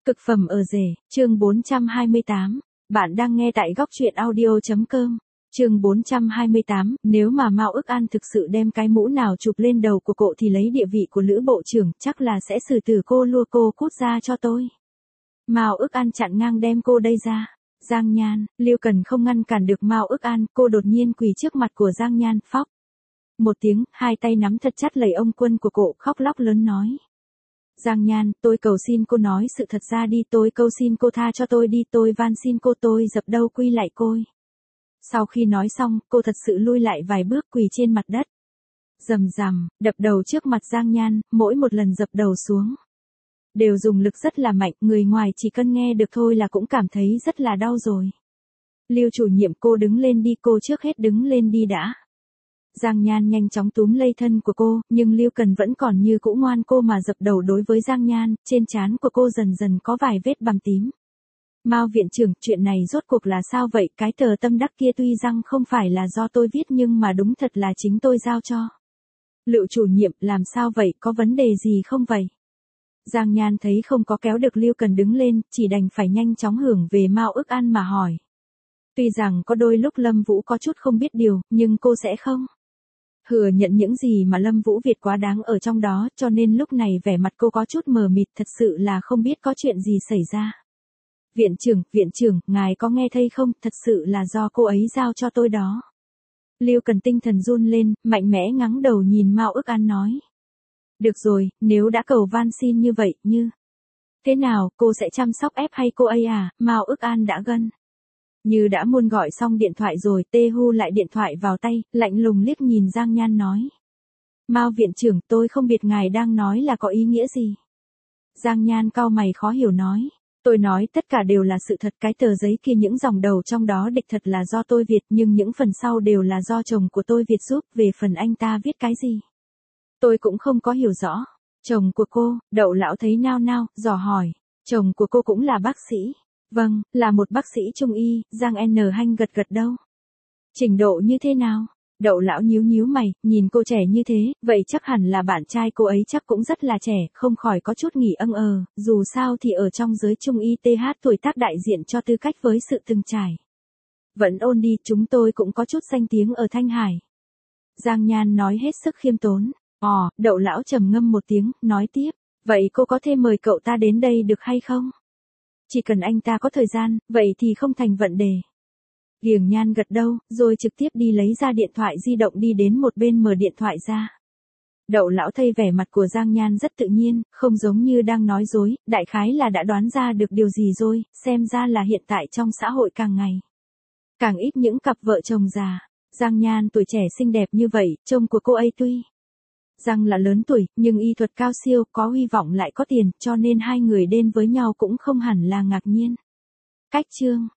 Cực phẩm ở rể, chương 428. Bạn đang nghe tại góc truyện audio.com. Chương 428, nếu mà Mao Ức An thực sự đem cái mũ nào chụp lên đầu của cậu thì lấy địa vị của Lữ Bộ trưởng, chắc là sẽ xử tử cô lua cô cút ra cho tôi. Mao Ức An chặn ngang đem cô đây ra. Giang Nhan, Lưu Cần không ngăn cản được Mao Ức An, cô đột nhiên quỳ trước mặt của Giang Nhan, phóc. Một tiếng, hai tay nắm thật chặt lấy ông quân của cô, khóc lóc lớn nói. Giang Nhan, tôi cầu xin cô nói sự thật ra đi, tôi cầu xin cô tha cho tôi đi, tôi van xin cô, tôi dập đầu quy lại côi. Sau khi nói xong, cô thật sự lui lại vài bước quỳ trên mặt đất. Rầm rầm, đập đầu trước mặt Giang Nhan, mỗi một lần dập đầu xuống. Đều dùng lực rất là mạnh, người ngoài chỉ cần nghe được thôi là cũng cảm thấy rất là đau rồi. Lưu chủ nhiệm, cô đứng lên đi, cô trước hết đứng lên đi đã. Giang Nhan nhanh chóng túm lấy thân của cô, nhưng Lưu Cần vẫn còn như cũ ngoan cô mà dập đầu đối với Giang Nhan, trên trán của cô dần dần có vài vết bầm tím. Mao viện trưởng, chuyện này rốt cuộc là sao vậy? Cái tờ tâm đắc kia tuy rằng không phải là do tôi viết nhưng mà đúng thật là chính tôi giao cho. Lựu chủ nhiệm, làm sao vậy, có vấn đề gì không vậy? Giang Nhan thấy không có kéo được Lưu Cần đứng lên, chỉ đành phải nhanh chóng hưởng về Mao Ức An mà hỏi. Tuy rằng có đôi lúc Lâm Vũ có chút không biết điều, nhưng cô sẽ không thừa nhận những gì mà Lâm Vũ Việt quá đáng ở trong đó, cho nên lúc này vẻ mặt cô có chút mờ mịt, thật sự là không biết có chuyện gì xảy ra. Viện trưởng, ngài có nghe thấy không, thật sự là do cô ấy giao cho tôi đó. Lưu Cần tinh thần run lên, mạnh mẽ ngắng đầu nhìn Mao Ức An nói. Được rồi, nếu đã cầu van xin như vậy, như thế nào, cô sẽ chăm sóc ép hay cô ấy à? Mao Ức An đã gân như đã muốn gọi xong điện thoại rồi, tê hu lại điện thoại vào tay, lạnh lùng liếc nhìn Giang Nhan nói. Mao viện trưởng, tôi không biết ngài đang nói là có ý nghĩa gì. Giang Nhan cau mày khó hiểu nói. Tôi nói tất cả đều là sự thật, cái tờ giấy kia những dòng đầu trong đó đích thật là do tôi viết, nhưng những phần sau đều là do chồng của tôi viết giúp, về phần anh ta viết cái gì tôi cũng không có hiểu rõ. Chồng của cô, Đậu lão thấy nao nao, dò hỏi. Chồng của cô cũng là bác sĩ. Vâng, là một bác sĩ trung y. Giang N Hanh gật gật đầu. Trình độ như thế nào? Đậu lão nhíu mày, nhìn cô trẻ như thế, vậy chắc hẳn là bạn trai cô ấy chắc cũng rất là trẻ, không khỏi có chút nghỉ dù sao thì ở trong giới trung y TH tuổi tác đại diện cho tư cách với sự từng trải. Vẫn ôn đi, chúng tôi cũng có chút danh tiếng ở Thanh Hải. Giang Nhan nói hết sức khiêm tốn. Đậu lão trầm ngâm một tiếng, nói tiếp, vậy cô có thể mời cậu ta đến đây được hay không? Chỉ cần anh ta có thời gian, vậy thì không thành vấn đề. Kiểng Nhan gật đầu, rồi trực tiếp đi lấy ra điện thoại di động đi đến một bên mở điện thoại ra. Đậu lão thấy vẻ mặt của Giang Nhan rất tự nhiên, không giống như đang nói dối, đại khái là đã đoán ra được điều gì rồi, xem ra là hiện tại trong xã hội càng ngày càng ít những cặp vợ chồng già. Giang Nhan tuổi trẻ xinh đẹp như vậy, chồng của cô ấy tuy rằng là lớn tuổi, nhưng y thuật cao siêu, có hy vọng lại có tiền, cho nên hai người đến với nhau cũng không hẳn là ngạc nhiên. Cách chương